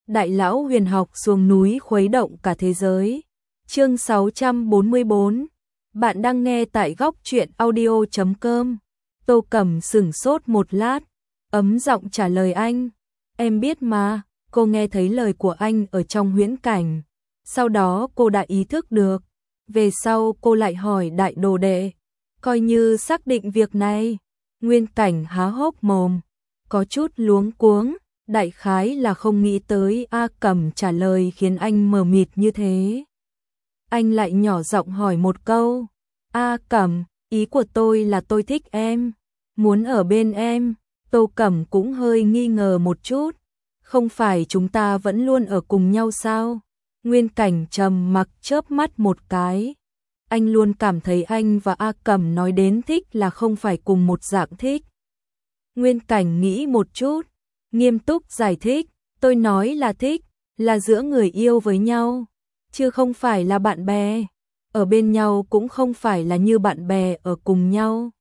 Đại lão huyền học xuống núi khuấy động cả thế giới. Chương 644. Bạn đang nghe tại góc truyện audio.com. Tô Cẩm sửng sốt một lát, ấm giọng trả lời anh. Em biết mà, cô nghe thấy lời của anh ở trong huyễn cảnh. Sau đó cô đã ý thức được. Về sau cô lại hỏi đại đồ đệ. Coi như xác định việc này. Nguyên Cảnh há hốc mồm, có chút luống cuống. Đại khái là không nghĩ tới A Cẩm trả lời khiến anh mờ mịt như thế. Anh lại nhỏ giọng hỏi một câu. A Cẩm, ý của tôi là tôi thích em, muốn ở bên em. Tô Cẩm cũng hơi nghi ngờ một chút. Không phải chúng ta vẫn luôn ở cùng nhau sao? Nguyên Cảnh trầm mặc chớp mắt một cái. Anh luôn cảm thấy anh và A Cẩm nói đến thích là không phải cùng một dạng thích. Nguyên Cảnh nghĩ một chút, nghiêm túc giải thích, tôi nói là thích, là giữa người yêu với nhau, chứ không phải là bạn bè. Ở bên nhau cũng không phải là như bạn bè ở cùng nhau,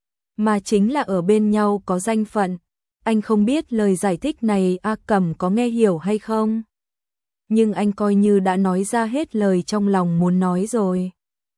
mà chính là ở bên nhau có danh phận. Anh không biết lời giải thích này A Cẩm có nghe hiểu hay không, nhưng anh coi như đã nói ra hết lời trong lòng muốn nói rồi.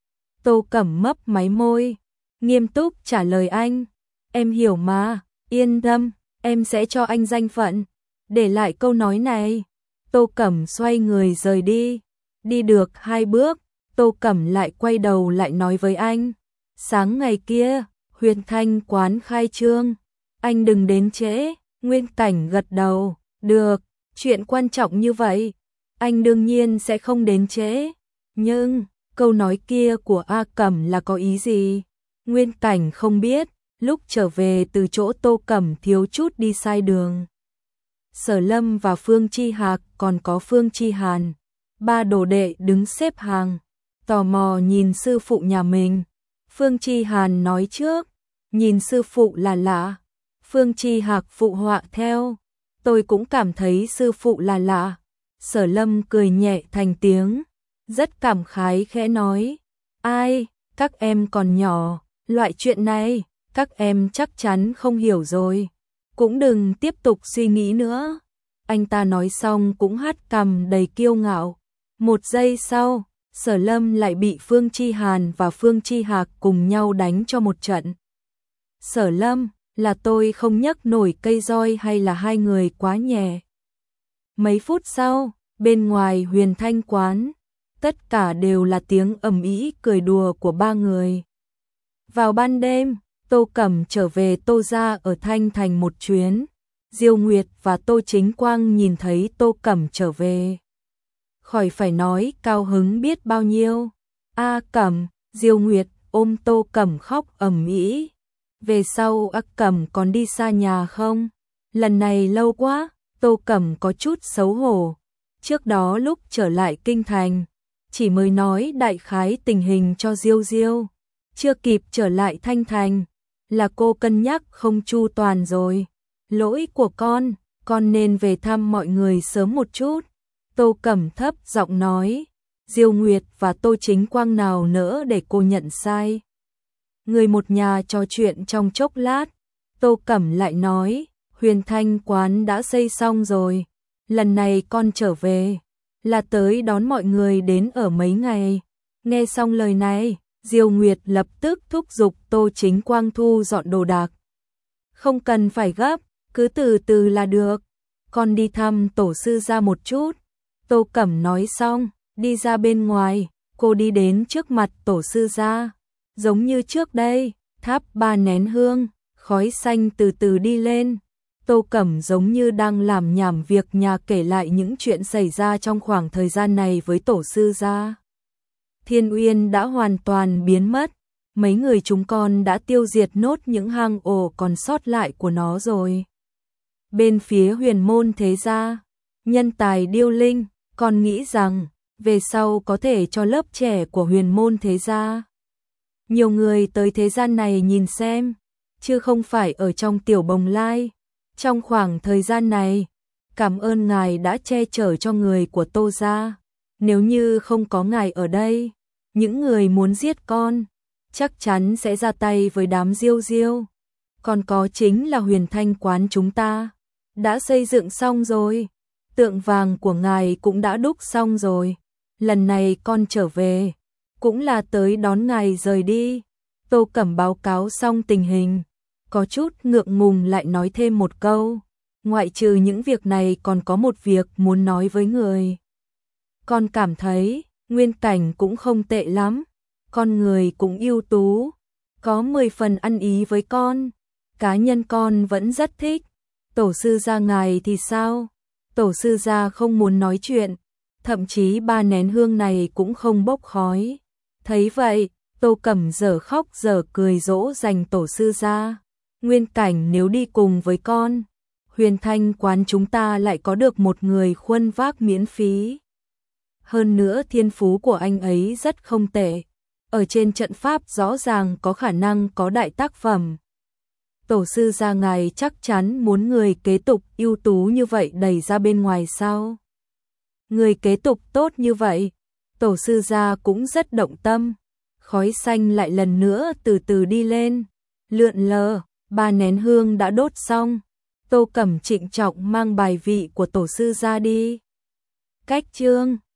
Tô Cẩm mấp máy môi, nghiêm túc trả lời anh. Em hiểu mà, yên tâm, em sẽ cho anh danh phận. Để lại câu nói này, Tô Cẩm xoay người rời đi. Đi được 2 bước, Tô Cẩm lại quay đầu lại nói với anh. Sáng ngày kia, Huyền Thanh quán khai trương, anh đừng đến trễ. Nguyên Cảnh gật đầu, được, chuyện quan trọng như vậy, anh đương nhiên sẽ không đến trễ. Nhưng, câu nói kia của A Cẩm là có ý gì? Nguyên Cảnh không biết. Lúc trở về từ chỗ Tô Cẩm thiếu chút đi sai đường. Sở Lâm và Phương Chi Hạc còn có Phương Chi Hàn, 3 đồ đệ đứng xếp hàng, tò mò nhìn sư phụ nhà mình. Phương Chi Hàn nói trước, nhìn sư phụ là lạ. Phương Chi Hạc phụ họa theo, tôi cũng cảm thấy sư phụ là lạ. Sở Lâm cười nhẹ thành tiếng, rất cảm khái khẽ nói, ai, các em còn nhỏ, loại chuyện này các em chắc chắn không hiểu rồi, cũng đừng tiếp tục suy nghĩ nữa. Anh ta nói xong cũng hất cằm đầy kiêu ngạo. Một giây sau, Sở Lâm lại bị Phương Chi Hàn và Phương Chi Hạc cùng nhau đánh cho một trận. Sở Lâm, là tôi không nhấc nổi cây roi hay là hai người quá nhẹ? Mấy phút sau, bên ngoài Huyền Thanh quán, tất cả đều là tiếng ầm ĩ cười đùa của 3 người. Vào ban đêm, Tô Cẩm trở về Tô gia ở Thanh Thành một chuyến. Diêu Nguyệt và Tô Chính Quang nhìn thấy Tô Cẩm trở về, khỏi phải nói cao hứng biết bao nhiêu. A Cẩm, Diêu Nguyệt ôm Tô Cẩm khóc ầm ĩ. Về sau A Cẩm còn đi xa nhà không? Lần này lâu quá, Tô Cẩm có chút xấu hổ. Trước đó lúc trở lại kinh thành, chỉ mới nói đại khái tình hình cho Diêu Diêu, chưa kịp trở lại Thanh Thành. Là cô cân nhắc không chu toàn rồi. Lỗi của con nên về thăm mọi người sớm một chút. Tô Cẩm thấp giọng nói. Diêu Nguyệt và Tô Chính Quang nào nỡ để cô nhận sai. Người một nhà trò chuyện trong chốc lát, Tô Cẩm lại nói, Huyền Thanh quán đã xây xong rồi. Lần này con trở về, là tới đón mọi người đến ở mấy ngày. Nghe xong lời này, Diêu Nguyệt lập tức thúc giục Tô Chính Quang thu dọn đồ đạc. Không cần phải gấp, cứ từ từ là được. Con đi thăm tổ sư gia một chút. Tô Cẩm nói xong, đi ra bên ngoài, cô đi đến trước mặt tổ sư gia. Giống như trước đây, thắp 3 nén hương, khói xanh từ từ đi lên. Tô Cẩm giống như đang làm nhảm việc nhà kể lại những chuyện xảy ra trong khoảng thời gian này với tổ sư gia. Thiên Uyên đã hoàn toàn biến mất, mấy người chúng con đã tiêu diệt nốt những hang ổ còn sót lại của nó rồi. Bên phía Huyền Môn thế gia, nhân tài điêu linh, con nghĩ rằng về sau có thể cho lớp trẻ của Huyền Môn thế gia nhiều người tới thế gian này nhìn xem, chứ không phải ở trong tiểu bồng lai. Trong khoảng thời gian này, cảm ơn ngài đã che chở cho người của Tô gia. Nếu như không có ngài ở đây, những người muốn giết con chắc chắn sẽ ra tay với đám Diêu Diêu. Còn có chính là Huyền Thanh quán chúng ta đã xây dựng xong rồi. tượng vàng của ngài cũng đã đúc xong rồi. Lần này con trở về, cũng là tới đón ngài rời đi. Tô Cẩm báo cáo xong tình hình, có chút ngượng ngùng lại nói thêm một câu. Ngoại trừ những việc này còn có một việc muốn nói với người. Con cảm thấy, Nguyên Cảnh cũng không tệ lắm, con người cũng ưu tú, có 10 phần ăn ý với con. Cá nhân con vẫn rất thích. Tổ sư gia ngài thì sao? Tổ sư gia không muốn nói chuyện, thậm chí 3 nén hương này cũng không bốc khói. Thấy vậy, Tô Cẩm dở khóc dở cười dỗ dành tổ sư gia. Nguyên Cảnh nếu đi cùng với con, Huyền Thanh quán chúng ta lại có được một người khuân vác miễn phí. Hơn nữa thiên phú của anh ấy rất không tệ, ở trên trận pháp rõ ràng có khả năng có đại tác phẩm. Tổ sư gia ngài chắc chắn muốn người kế tục ưu tú như vậy đẩy ra bên ngoài sao? Người kế tục tốt như vậy, tổ sư gia cũng rất động tâm. Khói xanh lại lần nữa từ từ đi lên, lượn lờ, 3 nén hương đã đốt xong. Tô Cẩm trịnh trọng mang bài vị của tổ sư gia đi. Cách chương